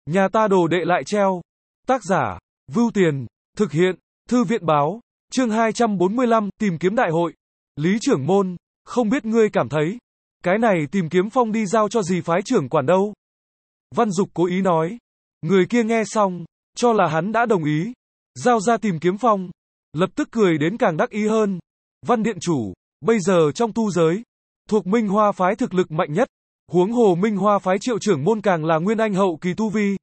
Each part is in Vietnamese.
Nhà ta đồ đệ lại treo. Tác giả, Vưu Tiền, thực hiện, Thư viện báo, chương 245, tìm kiếm đại hội. Lý trưởng môn, không biết ngươi cảm thấy, cái này tìm kiếm phong đi giao cho gì phái trưởng quản đâu? Văn Dục cố ý nói. Người kia nghe xong, cho là hắn đã đồng ý, giao ra tìm kiếm phong, lập tức cười đến càng đắc ý hơn. Văn điện chủ, bây giờ trong tu giới, thuộc Minh Hoa phái thực lực mạnh nhất, huống hồ Minh Hoa phái Triệu trưởng môn càng là nguyên anh hậu kỳ tu vi.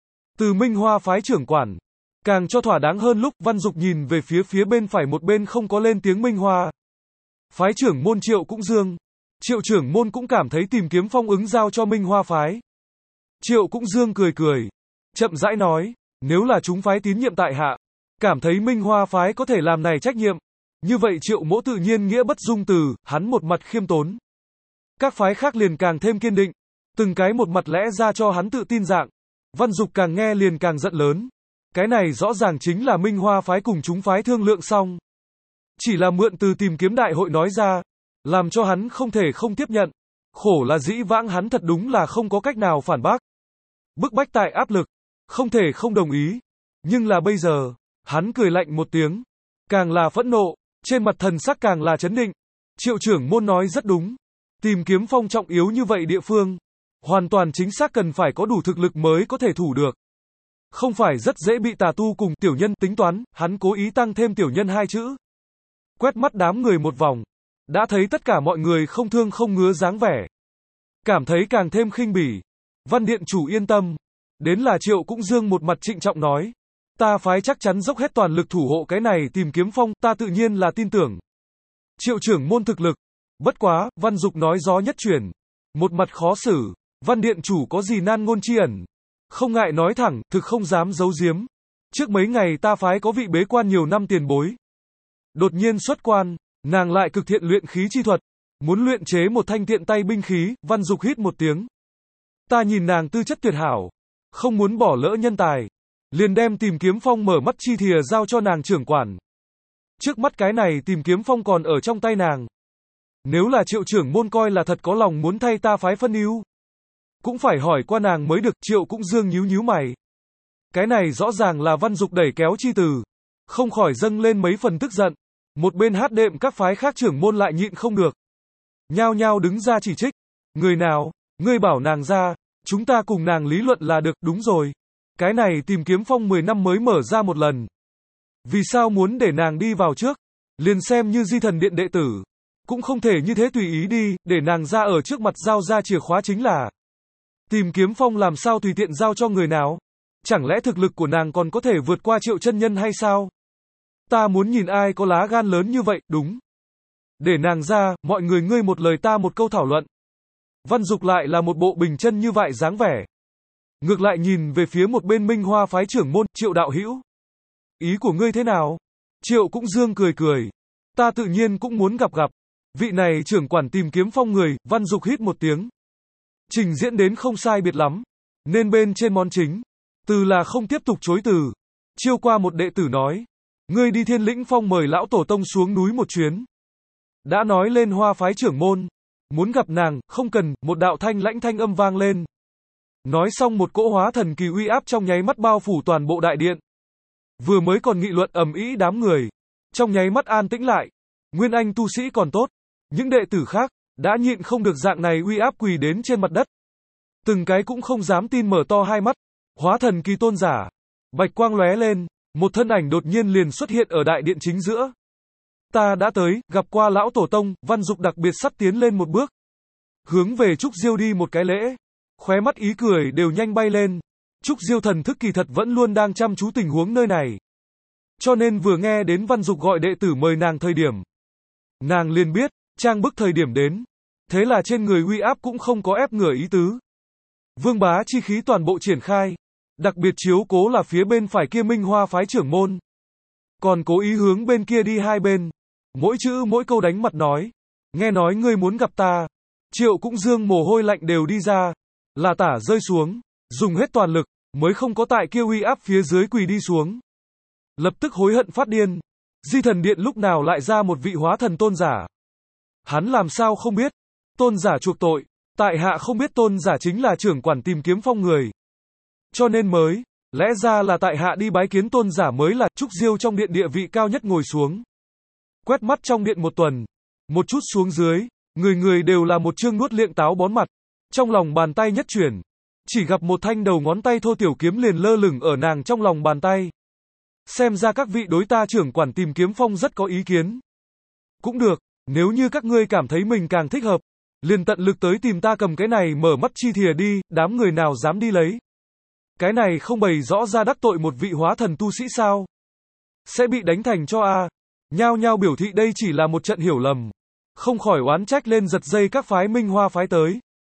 Từ Minh Hoa phái trưởng quản, càng cho thỏa đáng hơn. Lúc Văn Dục nhìn về phía bên phải một bên không có lên tiếng Minh Hoa phái trưởng môn Triệu Cũng Dương, Triệu trưởng môn cũng cảm thấy tìm kiếm phong ứng giao cho Minh Hoa phái. Triệu Cũng Dương cười cười, chậm rãi nói, nếu là chúng phái tín nhiệm tại hạ, cảm thấy Minh Hoa phái có thể làm này trách nhiệm, như vậy Triệu mỗ tự nhiên nghĩa bất dung từ. Hắn một mặt khiêm tốn, các phái khác liền càng thêm kiên định, từng cái một mặt lẽ ra cho hắn tự tin dạng. Văn Dục càng nghe liền càng giận lớn, cái này rõ ràng chính là Minh Hoa phái cùng chúng phái thương lượng xong, chỉ là mượn từ tìm kiếm đại hội nói ra, làm cho hắn không thể không tiếp nhận. Khổ là dĩ vãng hắn thật đúng là không có cách nào phản bác, bức bách tại áp lực, không thể không đồng ý. Nhưng là bây giờ, hắn cười lạnh một tiếng, càng là phẫn nộ, trên mặt thần sắc càng là chấn định. Triệu trưởng môn nói rất đúng, tìm kiếm phong trọng yếu như vậy địa phương, hoàn toàn chính xác cần phải có đủ thực lực mới có thể thủ được. Không phải rất dễ bị tà tu cùng tiểu nhân tính toán. Hắn cố ý tăng thêm tiểu nhân hai chữ, quét mắt đám người một vòng, đã thấy tất cả mọi người không thương không ngứa dáng vẻ, cảm thấy càng thêm khinh bỉ. Văn điện chủ yên tâm. Đến là Triệu Cũng Dương một mặt trịnh trọng nói, ta phái chắc chắn dốc hết toàn lực thủ hộ cái này tìm kiếm phong, ta tự nhiên là tin tưởng Triệu trưởng môn thực lực. Bất quá, Văn Dục nói gió nhất chuyển, một mặt khó xử, Văn điện chủ có gì nan ngôn chi ẩn, không ngại nói thẳng, thực không dám giấu giếm. Trước mấy ngày ta phái có vị bế quan nhiều năm tiền bối, đột nhiên xuất quan, nàng lại cực thiện luyện khí chi thuật, muốn luyện chế một thanh tiện tay binh khí. Văn Dục hít một tiếng, ta nhìn nàng tư chất tuyệt hảo, không muốn bỏ lỡ nhân tài, liền đem tìm kiếm phong mở mắt chi thìa giao cho nàng trưởng quản. Trước mắt cái này tìm kiếm phong còn ở trong tay nàng, nếu là Triệu trưởng môn coi là thật có lòng muốn thay ta phái phân ưu, cũng phải hỏi qua nàng mới được. Triệu Cũng Dương nhíu nhíu mày, cái này rõ ràng là Văn Dục đẩy kéo chi từ, không khỏi dâng lên mấy phần tức giận. Một bên hát đệm các phái khác trưởng môn lại nhịn không được, nhao nhao đứng ra chỉ trích. Người nào, ngươi bảo nàng ra, chúng ta cùng nàng lý luận là được. Đúng rồi, cái này tìm kiếm phong 10 năm mới mở ra một lần, vì sao muốn để nàng đi vào trước, liền xem như Di Thần Điện đệ tử, cũng không thể như thế tùy ý đi, để nàng ra ở trước mặt giao ra chìa khóa chính là. Tìm kiếm phong làm sao tùy tiện giao cho người nào? Chẳng lẽ thực lực của nàng còn có thể vượt qua Triệu chân nhân hay sao? Ta muốn nhìn ai có lá gan lớn như vậy. Đúng, để nàng ra, mọi người ngươi một lời ta một câu thảo luận. Văn Dục lại là một bộ bình chân như vậy dáng vẻ, ngược lại nhìn về phía một bên Minh Hoa phái trưởng môn, Triệu đạo hữu, ý của ngươi thế nào? Triệu Cũng Dương cười cười, ta tự nhiên cũng muốn gặp vị này trưởng quản tìm kiếm phong người. Văn Dục hít một tiếng, trình diễn đến không sai biệt lắm, nên bên trên món chính, từ là không tiếp tục chối từ. Chiêu qua một đệ tử nói, ngươi đi Thiên Lĩnh Phong mời lão tổ tông xuống núi một chuyến. Đã nói lên Hoa phái trưởng môn, muốn gặp nàng, không cần. Một đạo thanh lãnh thanh âm vang lên. Nói xong một cỗ hóa thần kỳ uy áp trong nháy mắt bao phủ toàn bộ đại điện. Vừa mới còn nghị luận ầm ĩ đám người, trong nháy mắt an tĩnh lại. Nguyên anh tu sĩ còn tốt, những đệ tử khác đã nhịn không được dạng này uy áp quỳ đến trên mặt đất. Từng cái cũng không dám tin, mở to hai mắt. Hóa thần kỳ tôn giả, bạch quang lóe lên, một thân ảnh đột nhiên liền xuất hiện ở đại điện chính giữa. Ta đã tới, gặp qua lão tổ tông. Văn Dục đặc biệt sắp tiến lên một bước, hướng về Trúc Diêu đi một cái lễ, khóe mắt ý cười đều nhanh bay lên. Trúc Diêu thần thức kỳ thật vẫn luôn đang chăm chú tình huống nơi này, cho nên vừa nghe đến Văn Dục gọi đệ tử mời nàng thời điểm, nàng liền biết, trang bức thời điểm đến. Thế là trên người uy áp cũng không có ép ngửa ý tứ. Vương bá chi khí toàn bộ triển khai, đặc biệt chiếu cố là phía bên phải kia Minh Hoa phái trưởng môn, còn cố ý hướng bên kia đi hai bên, mỗi chữ mỗi câu đánh mặt nói, nghe nói ngươi muốn gặp ta. Triệu Cũng Dương mồ hôi lạnh đều đi ra, là tả rơi xuống, dùng hết toàn lực, mới không có tại kia uy áp phía dưới quỳ đi xuống. Lập tức hối hận phát điên, Di Thần Điện lúc nào lại ra một vị hóa thần tôn giả? Hắn làm sao không biết, tôn giả chuộc tội, tại hạ không biết tôn giả chính là trưởng quản tìm kiếm phong người. Cho nên mới, lẽ ra là tại hạ đi bái kiến tôn giả mới là. Trúc Diêu trong điện địa vị cao nhất ngồi xuống. Quét mắt trong điện một tuần, một chút xuống dưới, người người đều là một chương nuốt liệng táo bón mặt. Trong lòng bàn tay nhất chuyển, chỉ gặp một thanh đầu ngón tay thô tiểu kiếm liền lơ lửng ở nàng trong lòng bàn tay. Xem ra các vị đối ta trưởng quản Tìm Kiếm Phong rất có ý kiến. Cũng được, nếu như các ngươi cảm thấy mình càng thích hợp, liền tận lực tới tìm ta cầm cái này mở mắt chi thìa đi, đám người nào dám đi lấy. Cái này không bày rõ ra đắc tội một vị hóa thần tu sĩ sao? Sẽ bị đánh thành cho a. Nhao nhao biểu thị đây chỉ là một trận hiểu lầm. Không khỏi oán trách lên giật dây các phái Minh Hoa phái tới.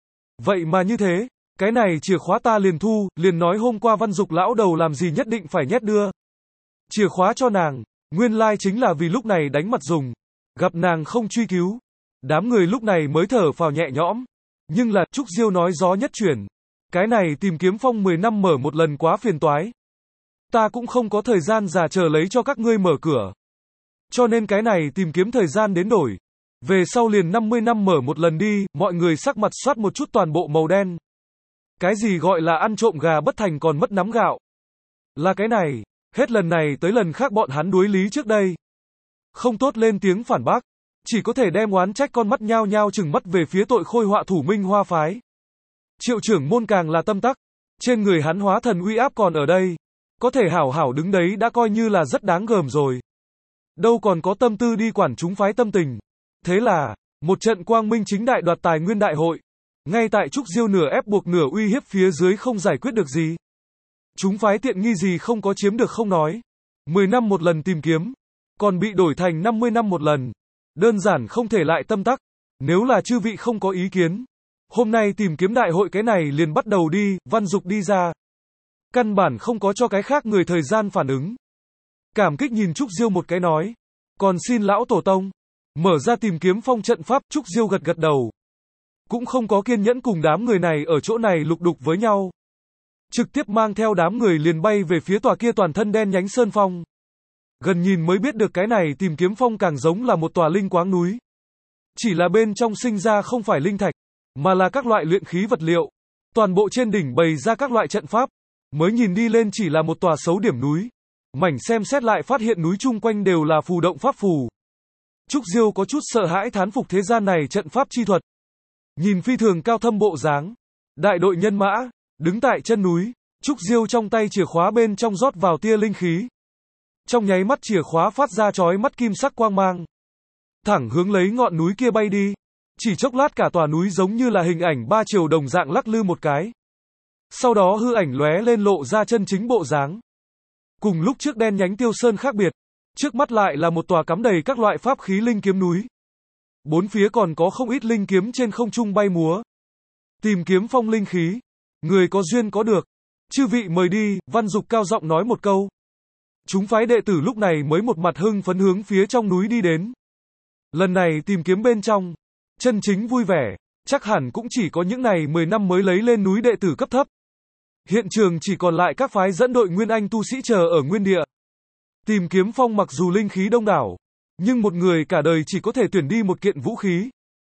Vậy mà như thế, cái này chìa khóa ta liền thu, liền nói hôm qua Văn Dục lão đầu làm gì nhất định phải nhét đưa chìa khóa cho nàng, nguyên lai chính là vì lúc này đánh mặt dùng. Gặp nàng không truy cứu, đám người lúc này mới thở phào nhẹ nhõm. Nhưng là, Trúc Diêu nói gió nhất chuyển. Cái này Tìm Kiếm Phong 10 năm mở một lần quá phiền toái. Ta cũng không có thời gian già chờ lấy cho các ngươi mở cửa. Cho nên cái này tìm kiếm thời gian đến đổi. Về sau liền 50 năm mở một lần đi, mọi người sắc mặt soát một chút toàn bộ màu đen. Cái gì gọi là ăn trộm gà bất thành còn mất nắm gạo? Là cái này, hết lần này tới lần khác bọn hắn đối lý trước đây. Không tốt lên tiếng phản bác, chỉ có thể đem oán trách con mắt nhao nhao trừng mắt về phía tội khôi họa thủ Minh Hoa phái. Triệu trưởng môn càng là tâm tắc, trên người hắn hóa thần uy áp còn ở đây, có thể hảo hảo đứng đấy đã coi như là rất đáng gờm rồi. Đâu còn có tâm tư đi quản chúng phái tâm tình. Thế là, một trận quang minh chính đại đoạt tài nguyên đại hội, ngay tại Trúc Diêu nửa ép buộc nửa uy hiếp phía dưới không giải quyết được gì. Chúng phái tiện nghi gì không có chiếm được không nói. 10 năm một lần tìm kiếm, còn bị đổi thành 50 năm một lần. Đơn giản không thể lại tâm tắc. Nếu là chư vị không có ý kiến, hôm nay tìm kiếm đại hội cái này liền bắt đầu đi, Văn Dục đi ra. Căn bản không có cho cái khác người thời gian phản ứng. Cảm kích nhìn Trúc Diêu một cái nói. Còn xin lão tổ tông, mở ra Tìm Kiếm Phong trận pháp. Trúc Diêu gật gật đầu. Cũng không có kiên nhẫn cùng đám người này ở chỗ này lục đục với nhau. Trực tiếp mang theo đám người liền bay về phía tòa kia toàn thân đen nhánh sơn phong. Gần nhìn mới biết được cái này Tìm Kiếm Phong càng giống là một tòa linh quáng núi. Chỉ là bên trong sinh ra không phải linh thạch, mà là các loại luyện khí vật liệu. Toàn bộ trên đỉnh bày ra các loại trận pháp. Mới nhìn đi lên chỉ là một tòa xấu điểm núi. Mảnh xem xét lại phát hiện núi chung quanh đều là phù động pháp phù. Trúc Diêu có chút sợ hãi thán phục thế gian này trận pháp chi thuật. Nhìn phi thường cao thâm bộ dáng. Đại đội nhân mã, đứng tại chân núi. Trúc Diêu trong tay chìa khóa bên trong rót vào tia linh khí. Trong nháy mắt chìa khóa phát ra chói mắt kim sắc quang mang. Thẳng hướng lấy ngọn núi kia bay đi. Chỉ chốc lát cả tòa núi giống như là hình ảnh ba chiều đồng dạng lắc lư một cái. Sau đó hư ảnh lóe lên lộ ra chân chính bộ dáng. Cùng lúc trước đen nhánh Tiêu Sơn khác biệt, trước mắt lại là một tòa cắm đầy các loại pháp khí linh kiếm núi. Bốn phía còn có không ít linh kiếm trên không trung bay múa. Tìm Kiếm Phong linh khí, người có duyên có được. Chư vị mời đi, Văn Dục cao giọng nói một câu. Chúng phái đệ tử lúc này mới một mặt hưng phấn hướng phía trong núi đi đến. Lần này tìm kiếm bên trong, chân chính vui vẻ, chắc hẳn cũng chỉ có những này 10 năm mới lấy lên núi đệ tử cấp thấp. Hiện trường chỉ còn lại các phái dẫn đội nguyên anh tu sĩ chờ ở nguyên địa. Tìm Kiếm Phong mặc dù linh khí đông đảo, nhưng một người cả đời chỉ có thể tuyển đi một kiện vũ khí.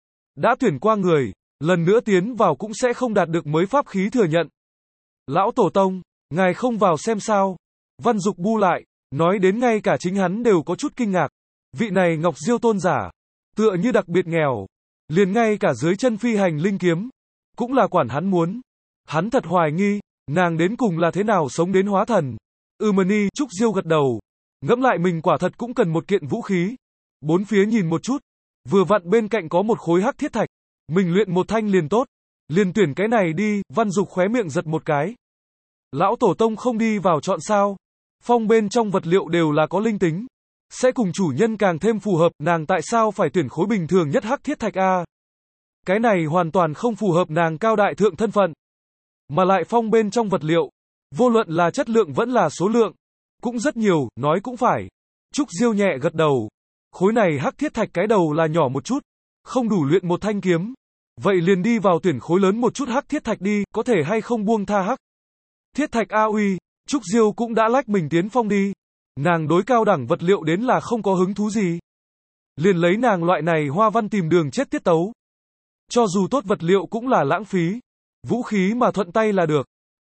Đã tuyển qua người, lần nữa tiến vào cũng sẽ không đạt được mới pháp khí thừa nhận. Lão Tổ Tông, ngài không vào xem sao? Văn Dục bu lại, nói đến ngay cả chính hắn đều có chút kinh ngạc. Vị này Ngọc Diêu tôn giả, tựa như đặc biệt nghèo, liền ngay cả dưới chân phi hành linh kiếm, cũng là quản hắn muốn. Hắn thật hoài nghi, nàng đến cùng là thế nào sống đến hóa thần. Mani, Trúc Diêu gật đầu. Ngẫm lại mình quả thật cũng cần một kiện vũ khí. Bốn phía nhìn một chút, vừa vặn bên cạnh có một khối hắc thiết thạch. Mình luyện một thanh liền tốt. Liền tuyển cái này đi, Văn Dục khóe miệng giật một cái. Lão Tổ Tông không đi vào chọn sao? Phong bên trong vật liệu đều là có linh tính. Sẽ cùng chủ nhân càng thêm phù hợp, nàng tại sao phải tuyển khối bình thường nhất hắc thiết thạch a? Cái này hoàn toàn không phù hợp nàng cao đại thượng thân phận. Mà lại phong bên trong vật liệu, vô luận là chất lượng vẫn là số lượng, cũng rất nhiều, nói cũng phải. Trúc Diêu nhẹ gật đầu. Khối này hắc thiết thạch cái đầu là nhỏ một chút, không đủ luyện một thanh kiếm. Vậy liền đi vào tuyển khối lớn một chút hắc thiết thạch đi, có thể hay không buông tha hắc thiết thạch a uy. Trúc Diêu cũng đã lách mình tiến phong đi. Nàng đối cao đẳng vật liệu đến là không có hứng thú gì. Liền lấy nàng loại này hoa văn tìm đường chết tiết tấu. Cho dù tốt vật liệu cũng là lãng phí. Vũ khí mà thuận tay là được.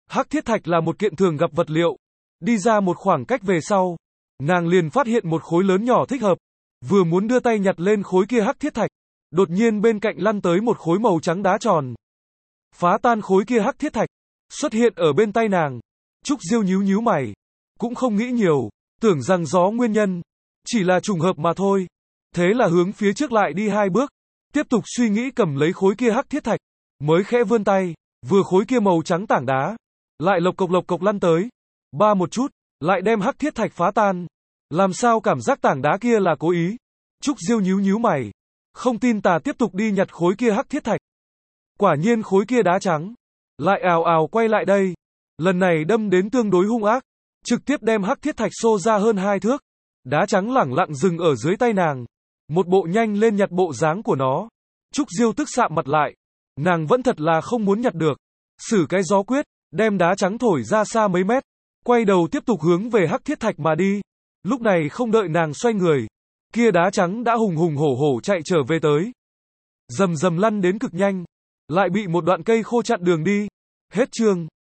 Hắc thiết thạch là một kiện thường gặp vật liệu. Đi ra một khoảng cách về sau, nàng liền phát hiện một khối lớn nhỏ thích hợp. Vừa muốn đưa tay nhặt lên khối kia hắc thiết thạch, đột nhiên bên cạnh lăn tới một khối màu trắng đá tròn. Phá tan khối kia hắc thiết thạch, xuất hiện ở bên tay nàng. Trúc Diêu nhíu nhíu mày, cũng không nghĩ nhiều, tưởng rằng gió nguyên nhân, chỉ là trùng hợp mà thôi. Thế là hướng phía trước lại đi 2 bước, tiếp tục suy nghĩ cầm lấy khối kia hắc thiết thạch, mới khẽ vươn tay, vừa khối kia màu trắng tảng đá, lại lộc cộc lăn tới, ba một chút, lại đem hắc thiết thạch phá tan. Làm sao cảm giác tảng đá kia là cố ý? Trúc Diêu nhíu nhíu mày, không tin tà tiếp tục đi nhặt khối kia hắc thiết thạch. Quả nhiên khối kia đá trắng, lại ào ào quay lại đây. Lần này đâm đến tương đối hung ác, trực tiếp đem hắc thiết thạch xô ra hơn 2 thước. Đá trắng lẳng lặng dừng ở dưới tay nàng. Một bộ nhanh lên nhặt bộ dáng của nó. Trúc Diêu tức sạm mặt lại. Nàng vẫn thật là không muốn nhặt được. Sử cái gió quyết, đem đá trắng thổi ra xa mấy mét. Quay đầu tiếp tục hướng về hắc thiết thạch mà đi. Lúc này không đợi nàng xoay người, kia đá trắng đã hùng hùng hổ hổ chạy trở về tới. Rầm rầm lăn đến cực nhanh, lại bị một đoạn cây khô chặn đường đi. Hết chương.